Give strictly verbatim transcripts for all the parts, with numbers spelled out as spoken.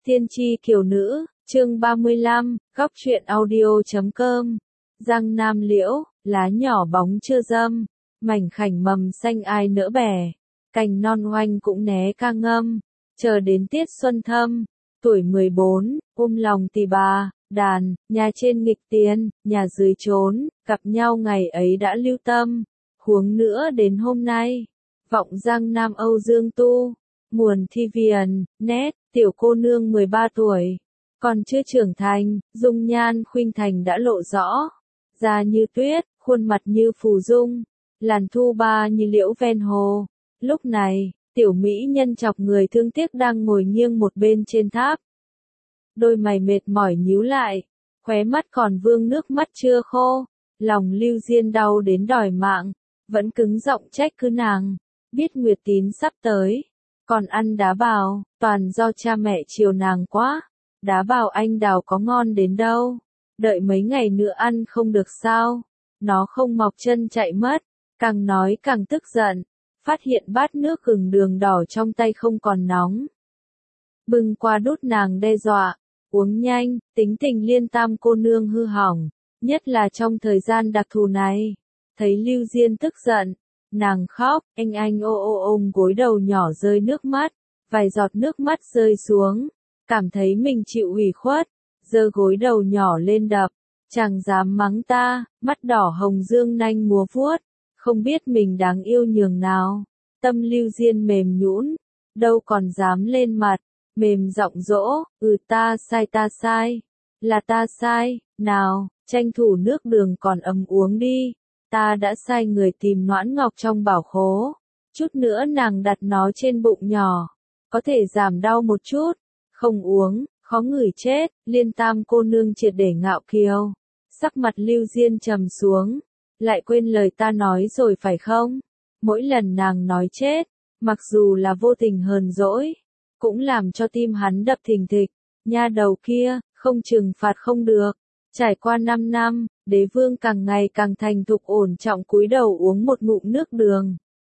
Tiên tri kiều nữ, chương ba mươi lăm, góc truyện audio chấm com. Giang Nam liễu, lá nhỏ bóng chưa râm, mảnh khảnh mầm xanh ai nỡ bẻ, cành non oanh cũng né ca ngâm, chờ đến tiết xuân thâm, tuổi mười bốn, ôm lòng tỳ bà, đàn, nhà trên nghịch tiền, nhà dưới trốn, gặp nhau ngày ấy đã lưu tâm, huống nữa đến hôm nay, vọng Giang Nam Âu Dương tu, nguồn thi viền, nét, tiểu cô nương mười ba tuổi, còn chưa trưởng thành, dung nhan khuynh thành đã lộ rõ, da như tuyết, khuôn mặt như phù dung, làn thu ba như liễu ven hồ. Lúc này, tiểu mỹ nhân chọc người thương tiếc đang ngồi nghiêng một bên trên tháp. Đôi mày mệt mỏi nhíu lại, khóe mắt còn vương nước mắt chưa khô, lòng Lưu Diên đau đến đòi mạng, vẫn cứng giọng trách cứ nàng, biết Nguyệt Tín sắp tới, còn ăn đá bào, toàn do cha mẹ chiều nàng quá, đá bào anh đào có ngon đến đâu, đợi mấy ngày nữa ăn không được sao, nó không mọc chân chạy mất, càng nói càng tức giận, phát hiện bát nước gừng đường đỏ trong tay không còn nóng. Bưng qua đút nàng đe dọa, uống nhanh, tính tình Liên Tam cô nương hư hỏng, nhất là trong thời gian đặc thù này. Thấy Lưu Diên tức giận, nàng khóc, anh anh ô ô ôm gối đầu nhỏ rơi nước mắt, vài giọt nước mắt rơi xuống, cảm thấy mình chịu ủy khuất, giơ gối đầu nhỏ lên đập, chẳng dám mắng ta, mắt đỏ hồng dương nanh múa vuốt, không biết mình đáng yêu nhường nào, tâm Lưu Diên mềm nhũn, đâu còn dám lên mặt, mềm giọng dỗ, ừ ta sai ta sai, là ta sai, nào, tranh thủ nước đường còn ấm uống đi, ta đã sai người tìm noãn ngọc trong bảo khố, chút nữa nàng đặt nó trên bụng nhỏ, có thể giảm đau một chút, không uống, khó ngửi chết, Liên Tam cô nương triệt để ngạo kiều, sắc mặt Lưu Diên trầm xuống, lại quên lời ta nói rồi phải không, mỗi lần nàng nói chết, mặc dù là vô tình hờn dỗi, cũng làm cho tim hắn đập thình thịch, nha đầu kia, không trừng phạt không được. Trải qua năm năm, đế vương càng ngày càng thành thục ổn trọng cúi đầu uống một ngụm nước đường.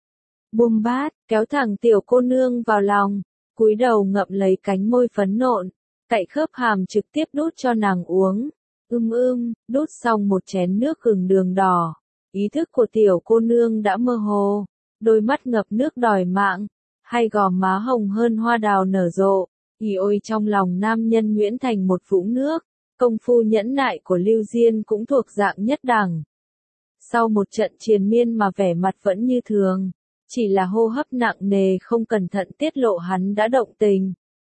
Buông bát, kéo thẳng tiểu cô nương vào lòng, cúi đầu ngậm lấy cánh môi phấn nộn, cạy khớp hàm trực tiếp đút cho nàng uống. Ưm ưm, đút xong một chén nước gừng đường đỏ, ý thức của tiểu cô nương đã mơ hồ, đôi mắt ngập nước đòi mạng, hai gò má hồng hơn hoa đào nở rộ, ý ôi trong lòng nam nhân nhuyễn thành một vũng nước. Công phu nhẫn nại của Lưu Diên cũng thuộc dạng nhất đẳng. Sau một trận triền miên mà vẻ mặt vẫn như thường, chỉ là hô hấp nặng nề không cẩn thận tiết lộ hắn đã động tình.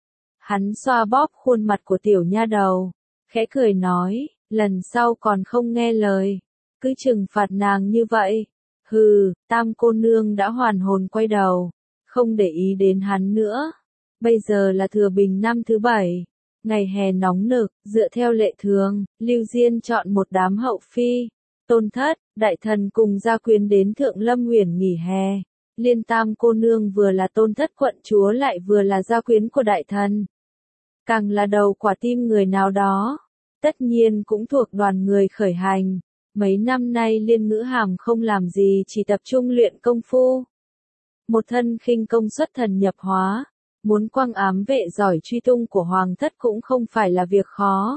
Hắn xoa bóp khuôn mặt của tiểu nha đầu, khẽ cười nói, lần sau còn không nghe lời, cứ trừng phạt nàng như vậy. Hừ, Tam cô nương đã hoàn hồn quay đầu, không để ý đến hắn nữa. Bây giờ là thừa bình năm thứ bảy. Ngày hè nóng nực, dựa theo lệ thường, Lưu Diên chọn một đám hậu phi, tôn thất, đại thần cùng gia quyến đến Thượng Lâm Uyển nghỉ hè. Liên Tam cô nương vừa là tôn thất quận chúa lại vừa là gia quyến của đại thần. Càng là đầu quả tim người nào đó, tất nhiên cũng thuộc đoàn người khởi hành. Mấy năm nay Liên Ngữ Hàm không làm gì chỉ tập trung luyện công phu. Một thân khinh công xuất thần nhập hóa. Muốn quăng ám vệ giỏi truy tung của hoàng thất cũng không phải là việc khó.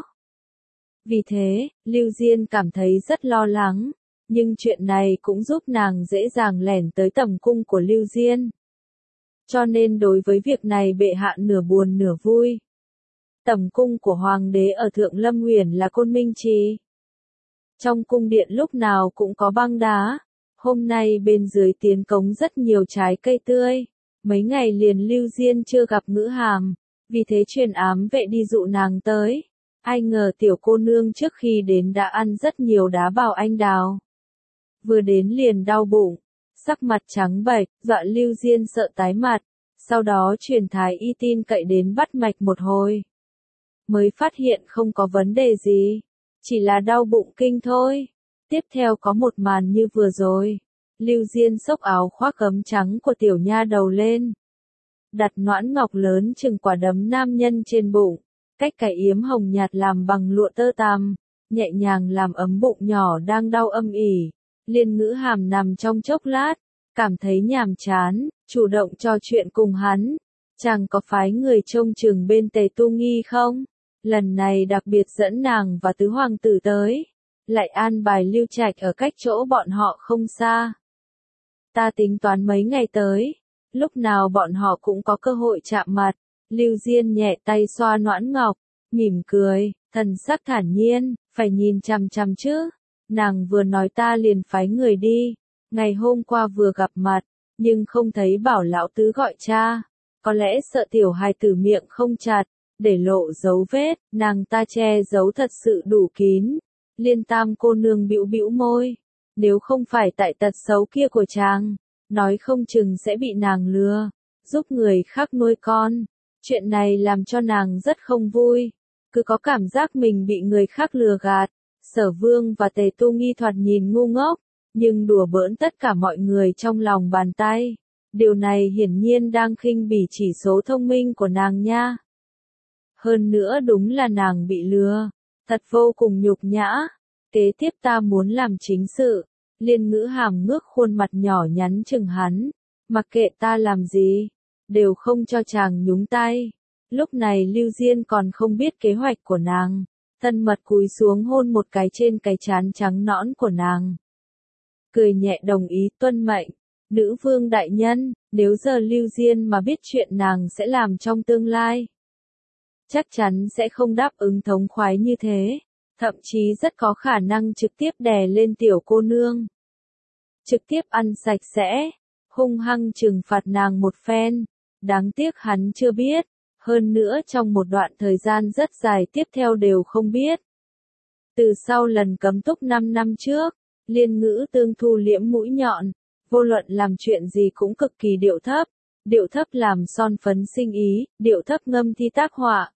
Vì thế, Lưu Diên cảm thấy rất lo lắng, nhưng chuyện này cũng giúp nàng dễ dàng lẻn tới tầm cung của Lưu Diên. Cho nên đối với việc này bệ hạ nửa buồn nửa vui. Tầm cung của hoàng đế ở Thượng Lâm Uyển là Côn Minh Trì. Trong cung điện lúc nào cũng có băng đá, hôm nay bên dưới tiến cống rất nhiều trái cây tươi. Mấy ngày liền Lưu Diên chưa gặp Ngữ Hàm, vì thế truyền ám vệ đi dụ nàng tới. Ai ngờ tiểu cô nương trước khi đến đã ăn rất nhiều đá bào anh đào. Vừa đến liền đau bụng, sắc mặt trắng bệch, dọa Lưu Diên sợ tái mặt, sau đó truyền thái y tin cậy đến bắt mạch một hồi. Mới phát hiện không có vấn đề gì, chỉ là đau bụng kinh thôi. Tiếp theo có một màn như vừa rồi. Lưu Diên xốc áo khoác gấm trắng của tiểu nha đầu lên. Đặt noãn ngọc lớn chừng quả đấm nam nhân trên bụng, cách cái yếm hồng nhạt làm bằng lụa tơ tằm, nhẹ nhàng làm ấm bụng nhỏ đang đau âm ỉ. Liên Ngữ Hàm nằm trong chốc lát, cảm thấy nhàm chán, chủ động trò chuyện cùng hắn. Chàng có phái người trông chừng bên Tề Tu Nghi không? Lần này đặc biệt dẫn nàng và tứ hoàng tử tới, lại an bài Lưu Trạch ở cách chỗ bọn họ không xa. Ta tính toán mấy ngày tới, lúc nào bọn họ cũng có cơ hội chạm mặt. Lưu Diên nhẹ tay xoa noãn ngọc, mỉm cười, thần sắc thản nhiên, phải nhìn chằm chằm chứ. Nàng vừa nói ta liền phái người đi, ngày hôm qua vừa gặp mặt, nhưng không thấy bảo lão tứ gọi cha. Có lẽ sợ tiểu hài tử miệng không chặt, để lộ dấu vết, nàng ta che giấu thật sự đủ kín. Liên Tam cô nương bĩu bĩu môi, nếu không phải tại tật xấu kia của chàng, nói không chừng sẽ bị nàng lừa, giúp người khác nuôi con. Chuyện này làm cho nàng rất không vui, cứ có cảm giác mình bị người khác lừa gạt. Sở Vương và Tề Tu Nghi thoạt nhìn ngu ngốc, nhưng đùa bỡn tất cả mọi người trong lòng bàn tay. Điều này hiển nhiên đang khinh bỉ chỉ số thông minh của nàng nha. Hơn nữa đúng là nàng bị lừa, thật vô cùng nhục nhã. Kế tiếp ta muốn làm chính sự. Liên Ngữ Hàm ngước khuôn mặt nhỏ nhắn chừng hắn, mặc kệ ta làm gì, đều không cho chàng nhúng tay. Lúc này Lưu Diên còn không biết kế hoạch của nàng, thân mật cúi xuống hôn một cái trên cái trán trắng nõn của nàng. Cười nhẹ đồng ý tuân mệnh. Nữ vương đại nhân, nếu giờ Lưu Diên mà biết chuyện nàng sẽ làm trong tương lai, chắc chắn sẽ không đáp ứng thống khoái như thế, thậm chí rất có khả năng trực tiếp đè lên tiểu cô nương. Trực tiếp ăn sạch sẽ, hung hăng trừng phạt nàng một phen, đáng tiếc hắn chưa biết, hơn nữa trong một đoạn thời gian rất dài tiếp theo đều không biết. Từ sau lần cấm túc năm năm trước, Liên Ngữ Tương thu liễm mũi nhọn, vô luận làm chuyện gì cũng cực kỳ điệu thấp, điệu thấp làm son phấn sinh ý, điệu thấp ngâm thi tác họa,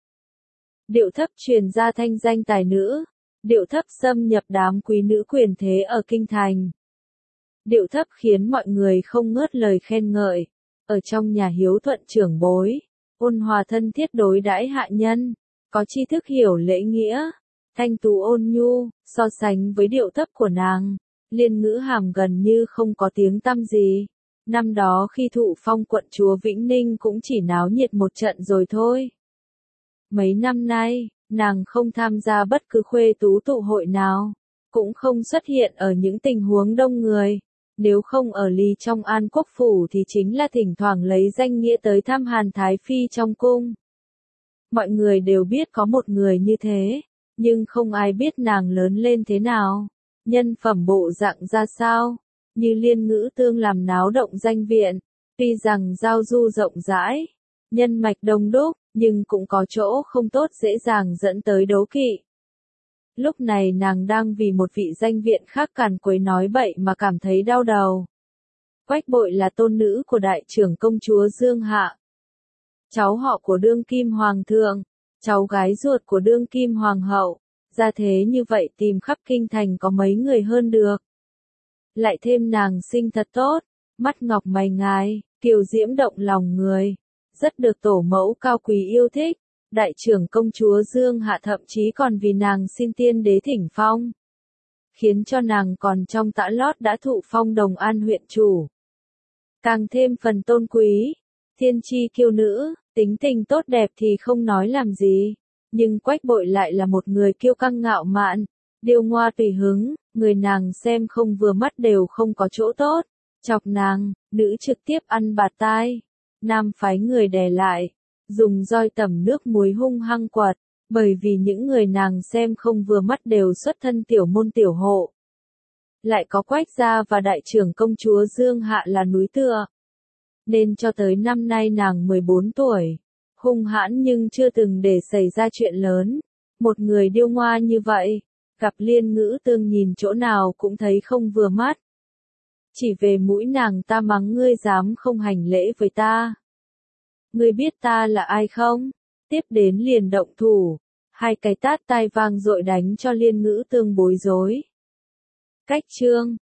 điệu thấp truyền ra thanh danh tài nữ, điệu thấp xâm nhập đám quý nữ quyền thế ở kinh thành. Điệu thấp khiến mọi người không ngớt lời khen ngợi, ở trong nhà hiếu thuận trưởng bối, ôn hòa thân thiết đối đãi hạ nhân, có tri thức hiểu lễ nghĩa, thanh tú ôn nhu. So sánh với điệu thấp của nàng, Liên Ngữ Hàm gần như không có tiếng tăm gì. Năm đó khi thụ phong quận chúa Vĩnh Ninh cũng chỉ náo nhiệt một trận rồi thôi. Mấy năm nay, nàng không tham gia bất cứ khuê tú tụ hội nào, cũng không xuất hiện ở những tình huống đông người. Nếu không ở ly trong An Quốc Phủ thì chính là thỉnh thoảng lấy danh nghĩa tới thăm Hàn Thái Phi trong cung. Mọi người đều biết có một người như thế, nhưng không ai biết nàng lớn lên thế nào, nhân phẩm bộ dạng ra sao. Như Liên Ngữ Tương làm náo động danh viện, tuy rằng giao du rộng rãi, nhân mạch đông đúc, nhưng cũng có chỗ không tốt dễ dàng dẫn tới đố kỵ. Lúc này nàng đang vì một vị danh viện khác càn quấy nói bậy mà cảm thấy đau đầu. Quách Bội là tôn nữ của đại trưởng công chúa Dương Hạ, cháu họ của đương kim hoàng thượng, cháu gái ruột của đương kim hoàng hậu, ra thế như vậy tìm khắp kinh thành có mấy người hơn được. Lại thêm nàng sinh thật tốt, mắt ngọc mày ngài, kiều diễm động lòng người, rất được tổ mẫu cao quý yêu thích. Đại trưởng công chúa Dương Hạ thậm chí còn vì nàng xin tiên đế thỉnh phong, khiến cho nàng còn trong tã lót đã thụ phong Đồng An huyện chủ. Càng thêm phần tôn quý, thiên chi kiêu nữ, tính tình tốt đẹp thì không nói làm gì, nhưng Quách Bội lại là một người kiêu căng ngạo mạn, điêu ngoa tùy hứng, người nàng xem không vừa mắt đều không có chỗ tốt, chọc nàng, nữ trực tiếp ăn bạt tai, nam phái người đè lại, dùng roi tẩm nước muối hung hăng quật, bởi vì những người nàng xem không vừa mắt đều xuất thân tiểu môn tiểu hộ. Lại có Quách gia và đại trưởng công chúa Dương Hạ là núi tựa. Nên cho tới năm nay nàng mười bốn tuổi, hung hãn nhưng chưa từng để xảy ra chuyện lớn. Một người điêu ngoa như vậy, gặp Liên Ngữ Tương nhìn chỗ nào cũng thấy không vừa mắt. Chỉ về mũi nàng ta mắng ngươi dám không hành lễ với ta. Ngươi biết ta là ai không? Tiếp đến liền động thủ, hai cái tát tai vang dội đánh cho Liên Ngữ Tương bối rối. Cách chương